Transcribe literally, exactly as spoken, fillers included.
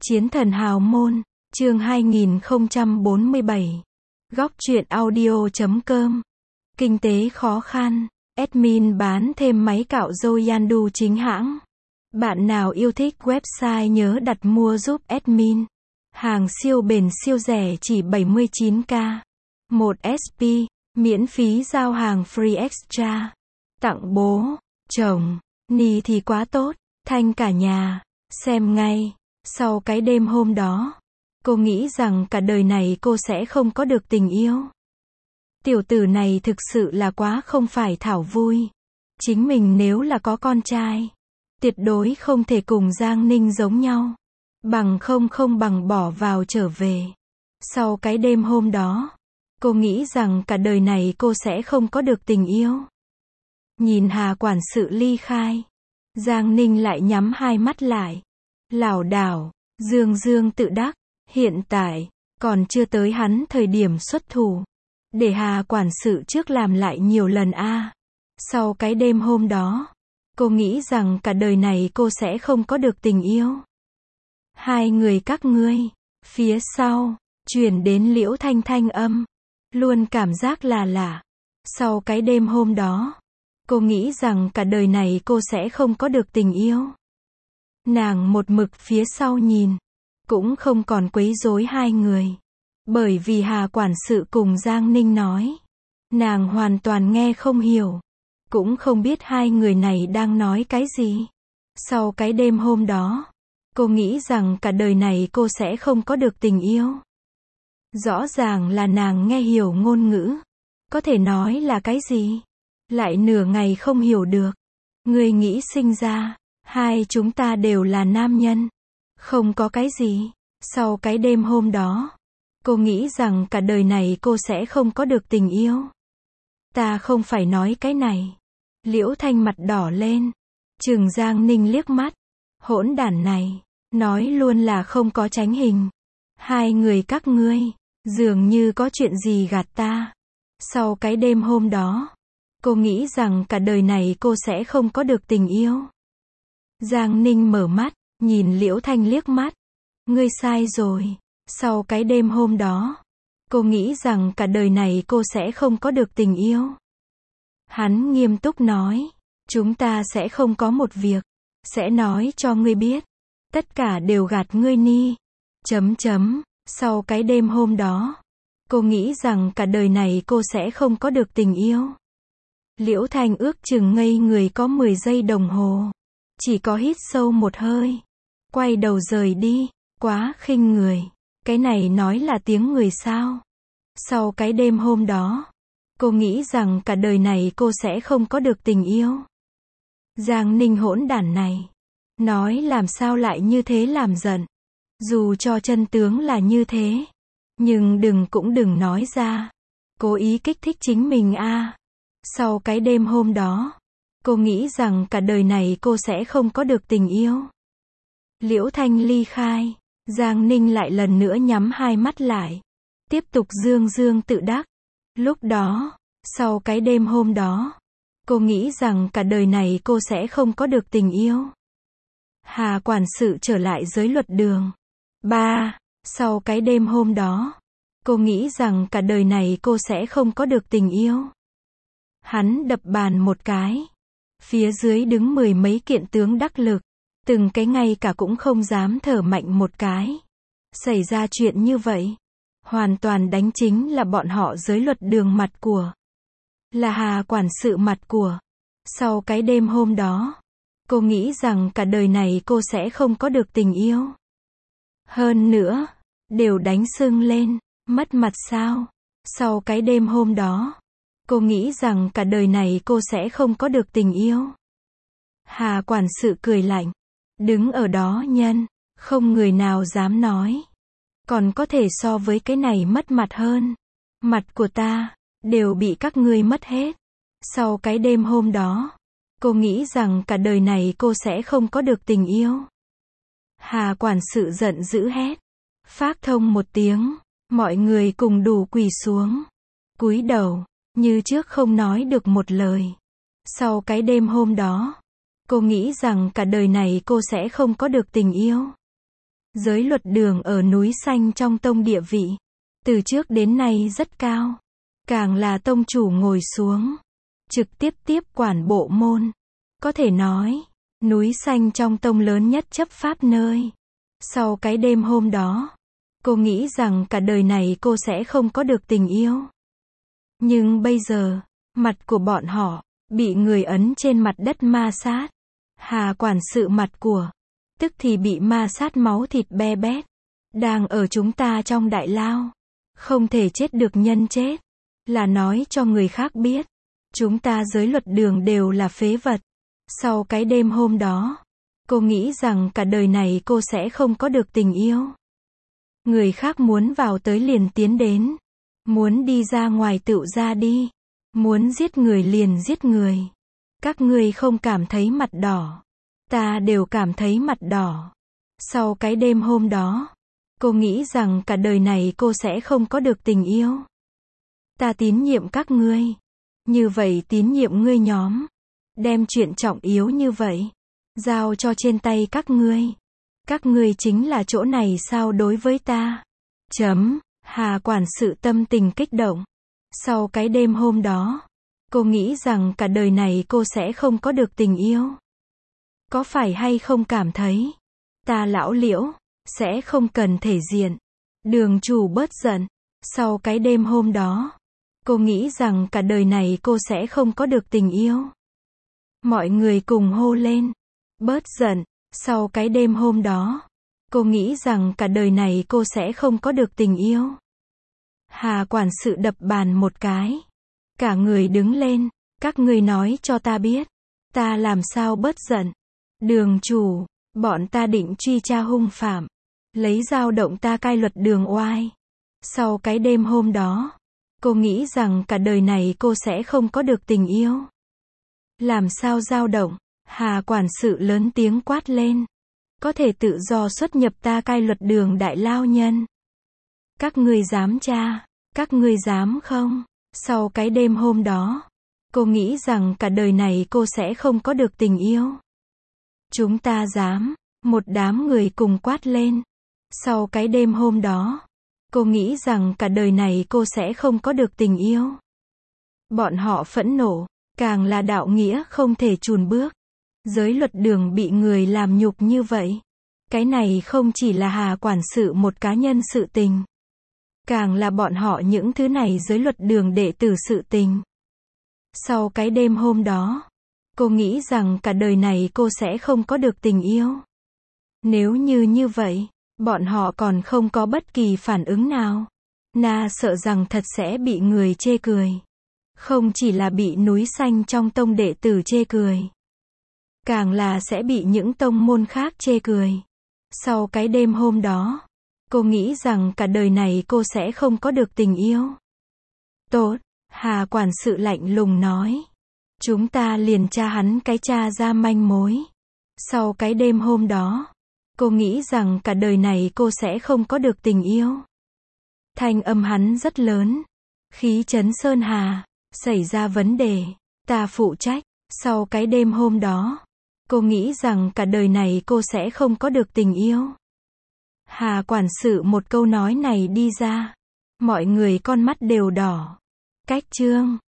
Chiến thần hào môn, chương hai nghìn không trăm bốn mươi bảy. Góc truyện audio chấm com. Kinh tế khó khăn, admin bán thêm máy cạo râu Yandu chính hãng. Bạn nào yêu thích website nhớ đặt mua giúp admin. Hàng siêu bền siêu rẻ chỉ bảy mươi chín k. một ét pê, miễn phí giao hàng free extra. Tặng bố, chồng, ni thì quá tốt, thanh cả nhà, xem ngay. Sau cái đêm hôm đó, cô nghĩ rằng cả đời này cô sẽ không có được tình yêu. Tiểu tử này thực sự là quá không phải thảo vui. Chính mình nếu là có con trai, tuyệt đối không thể cùng Giang Ninh giống nhau. Bằng không không bằng bỏ vào trở về. Sau cái đêm hôm đó, cô nghĩ rằng cả đời này cô sẽ không có được tình yêu. Nhìn Hà quản sự ly khai, Giang Ninh lại nhắm hai mắt lại. Lảo đảo, dương dương tự đắc, hiện tại, còn chưa tới hắn thời điểm xuất thủ. Để Hà quản sự trước làm lại nhiều lần a. À. Sau cái đêm hôm đó, cô nghĩ rằng cả đời này cô sẽ không có được tình yêu. Hai người các ngươi, phía sau, truyền đến Liễu Thanh thanh âm. Luôn cảm giác là lạ. Sau cái đêm hôm đó, cô nghĩ rằng cả đời này cô sẽ không có được tình yêu. Nàng một mực phía sau nhìn, cũng không còn quấy rối hai người. Bởi vì Hà quản sự cùng Giang Ninh nói, nàng hoàn toàn nghe không hiểu, cũng không biết hai người này đang nói cái gì. Sau cái đêm hôm đó, cô nghĩ rằng cả đời này cô sẽ không có được tình yêu. Rõ ràng là nàng nghe hiểu ngôn ngữ, có thể nói là cái gì, lại nửa ngày không hiểu được. Người nghĩ sinh ra, hai chúng ta đều là nam nhân, không có cái gì. Sau cái đêm hôm đó, cô nghĩ rằng cả đời này cô sẽ không có được tình yêu. Ta không phải nói cái này. Liễu Thanh mặt đỏ lên, trừng Giang Ninh liếc mắt. Hỗn đản này, nói luôn là không có tránh hình. Hai người các ngươi, dường như có chuyện gì gạt ta. Sau cái đêm hôm đó, cô nghĩ rằng cả đời này cô sẽ không có được tình yêu. Giang Ninh mở mắt, nhìn Liễu Thanh liếc mắt. Ngươi sai rồi. Sau cái đêm hôm đó, cô nghĩ rằng cả đời này cô sẽ không có được tình yêu. Hắn nghiêm túc nói, chúng ta sẽ không có một việc, sẽ nói cho ngươi biết. Tất cả đều gạt ngươi ni. Chấm chấm, sau cái đêm hôm đó, cô nghĩ rằng cả đời này cô sẽ không có được tình yêu. Liễu Thanh ước chừng ngây người có mười giây đồng hồ. Chỉ có hít sâu một hơi, quay đầu rời đi. Quá khinh người. Cái này nói là tiếng người sao? Sau cái đêm hôm đó, cô nghĩ rằng cả đời này cô sẽ không có được tình yêu. Giang Ninh hỗn đản này, nói làm sao lại như thế làm giận. Dù cho chân tướng là như thế, nhưng đừng cũng đừng nói ra. Cố ý kích thích chính mình a. À. Sau cái đêm hôm đó, cô nghĩ rằng cả đời này cô sẽ không có được tình yêu. Liễu Thanh ly khai, Giang Ninh lại lần nữa nhắm hai mắt lại, tiếp tục dương dương tự đắc. Lúc đó, sau cái đêm hôm đó, cô nghĩ rằng cả đời này cô sẽ không có được tình yêu. Hà quản sự trở lại giới luật đường. Ba, sau cái đêm hôm đó, cô nghĩ rằng cả đời này cô sẽ không có được tình yêu. Hắn đập bàn một cái. Phía dưới đứng mười mấy kiện tướng đắc lực. Từng cái ngay cả cũng không dám thở mạnh một cái. Xảy ra chuyện như vậy, hoàn toàn đánh chính là bọn họ giới luật đường mặt của. Là Hà quản sự mặt của. Sau cái đêm hôm đó, cô nghĩ rằng cả đời này cô sẽ không có được tình yêu. Hơn nữa, đều đánh sưng lên, mất mặt sao. Sau cái đêm hôm đó, cô nghĩ rằng cả đời này cô sẽ không có được tình yêu. Hà quản sự cười lạnh. Đứng ở đó nhân, không người nào dám nói. Còn có thể so với cái này mất mặt hơn. Mặt của ta, đều bị các ngươi mất hết. Sau cái đêm hôm đó, cô nghĩ rằng cả đời này cô sẽ không có được tình yêu. Hà quản sự giận dữ hét. Phác thông một tiếng, mọi người cùng đủ quỳ xuống. Cúi đầu, như trước không nói được một lời. Sau cái đêm hôm đó, cô nghĩ rằng cả đời này cô sẽ không có được tình yêu. Giới luật đường ở núi xanh trong tông địa vị, từ trước đến nay rất cao. Càng là tông chủ ngồi xuống, trực tiếp tiếp quản bộ môn. Có thể nói, núi xanh trong tông lớn nhất chấp pháp nơi. Sau cái đêm hôm đó, cô nghĩ rằng cả đời này cô sẽ không có được tình yêu. Nhưng bây giờ, mặt của bọn họ, bị người ấn trên mặt đất ma sát. Hà quản sự mặt của, tức thì bị ma sát máu thịt be bét. Đang ở chúng ta trong đại lao. Không thể chết được nhân chết. Là nói cho người khác biết. Chúng ta giới luật đường đều là phế vật. Sau cái đêm hôm đó, cô nghĩ rằng cả đời này cô sẽ không có được tình yêu. Người khác muốn vào tới liền tiến đến. Muốn đi ra ngoài tựu ra đi. Muốn giết người liền giết người. Các ngươi không cảm thấy mặt đỏ. Ta đều cảm thấy mặt đỏ. Sau cái đêm hôm đó, cô nghĩ rằng cả đời này cô sẽ không có được tình yêu. Ta tín nhiệm các ngươi. Như vậy tín nhiệm ngươi nhóm. Đem chuyện trọng yếu như vậy, giao cho trên tay các ngươi. Các ngươi chính là chỗ này sao đối với ta. Chấm, Hà quản sự tâm tình kích động. Sau cái đêm hôm đó, cô nghĩ rằng cả đời này cô sẽ không có được tình yêu. Có phải hay không cảm thấy, ta lão Liễu, sẽ không cần thể diện. Đường chủ bớt giận. Sau cái đêm hôm đó, cô nghĩ rằng cả đời này cô sẽ không có được tình yêu. Mọi người cùng hô lên. Bớt giận. Sau cái đêm hôm đó, cô nghĩ rằng cả đời này cô sẽ không có được tình yêu. Hà quản sự đập bàn một cái. Cả người đứng lên. Các ngươi nói cho ta biết. Ta làm sao bớt giận. Đường chủ, bọn ta định truy tra hung phạm. Lấy dao động ta cai luật đường oai. Sau cái đêm hôm đó, cô nghĩ rằng cả đời này cô sẽ không có được tình yêu. Làm sao dao động? Hà quản sự lớn tiếng quát lên. Có thể tự do xuất nhập ta cai luật đường đại lao nhân. Các ngươi dám tra? Các ngươi dám không? Sau cái đêm hôm đó, cô nghĩ rằng cả đời này cô sẽ không có được tình yêu. Chúng ta dám. Một đám người cùng quát lên. Sau cái đêm hôm đó, cô nghĩ rằng cả đời này cô sẽ không có được tình yêu. Bọn họ phẫn nộ, càng là đạo nghĩa không thể chùn bước. Giới luật đường bị người làm nhục như vậy. Cái này không chỉ là Hà quản sự một cá nhân sự tình. Càng là bọn họ những thứ này giới luật đường đệ tử sự tình. Sau cái đêm hôm đó, cô nghĩ rằng cả đời này cô sẽ không có được tình yêu. Nếu như như vậy, bọn họ còn không có bất kỳ phản ứng nào. Na sợ rằng thật sẽ bị người chê cười. Không chỉ là bị núi xanh trong tông đệ tử chê cười. Càng là sẽ bị những tông môn khác chê cười. Sau cái đêm hôm đó, cô nghĩ rằng cả đời này cô sẽ không có được tình yêu. Tốt, Hà quản sự lạnh lùng nói. Chúng ta liền tra hắn cái tra ra manh mối. Sau cái đêm hôm đó, cô nghĩ rằng cả đời này cô sẽ không có được tình yêu. Thanh âm hắn rất lớn. Khí chấn sơn hà. Xảy ra vấn đề. Ta phụ trách. Sau cái đêm hôm đó, cô nghĩ rằng cả đời này cô sẽ không có được tình yêu. Hà quản sự một câu nói này đi ra. Mọi người con mắt đều đỏ. Cách chương.